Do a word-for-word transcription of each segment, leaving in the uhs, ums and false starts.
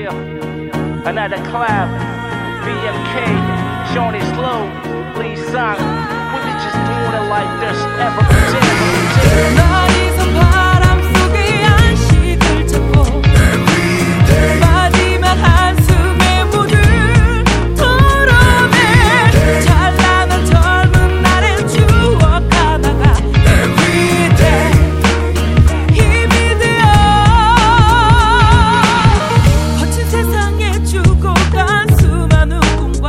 Yeah, another collab. B M K, Johnny Slow, Lee Sang. We be just doing it like this every day. 너희서 바람 속에 안식을 찾고 마지막 한숨에 모든 토론에 찬란한 젊은 날의 추억 하나가 Everyday 힘이 되어 거친 세상에 죽어간 수많은 꿈과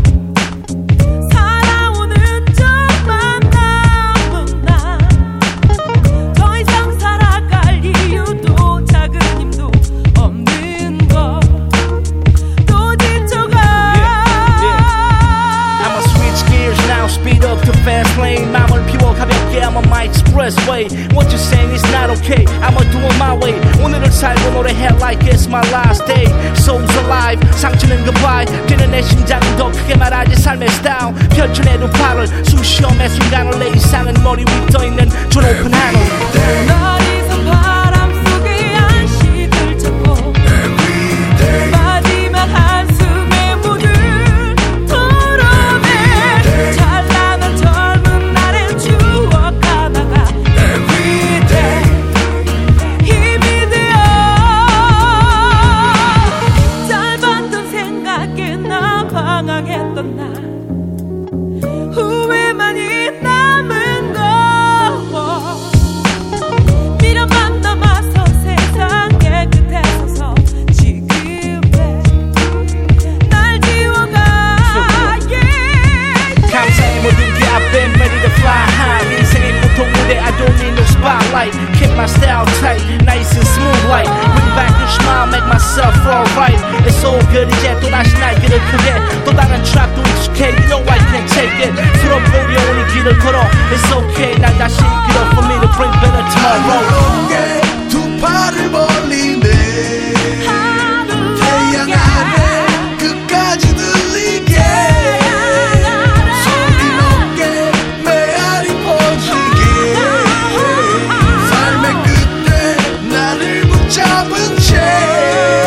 살아오는 적만 남은 나 더 이상 살아갈 이유도 작은 힘도 없는 것 또 지쳐가 I'ma switch gears now, speed up to fast lane. 마음을 피워 가볍게 I'm on my expressway. What you saying is not okay, I'ma do it my way. 오늘을 살고 노래해 like it's my last day. Soul's alive, 상처는 goodbye. 뛰는 내 심장은 더 크게 말하지 삶의 style. 펼쳐내 두 팔을 수시험의 순간을 내 이상은 머리 위 떠있는 저 높은 하늘. 너희서 바람 속에 안식을 찾고 마지막 한숨에 모든 토론에 찬란한 젊은 날의 추억 하나가 Everyday 힘이 되어 짧았던 생각에 나 방황했던 나 후회만이 남은 거 미련만 남아서 세상의 끝에 서서 지금의 날 지워가 yeah. 감사해 모든 게 I've been ready to fly high. 인생의 고통 무대 I don't need no spotlight. Keep my style tight, nice and smooth like bring back your smile, make myself alright. It's all good 이제 또다시 날개를 크게 또 다른 트랙도 익숙해. You know I can't take it. 풀어보려온 이 길을 걸어 It's okay 난 다시 길어 for me to bring better tomorrow. 두 팔을 벌리네 태양 아래 끝까지 들리게 소리 높게 메아리 퍼지게 삶의 끝에 나를 붙잡은 채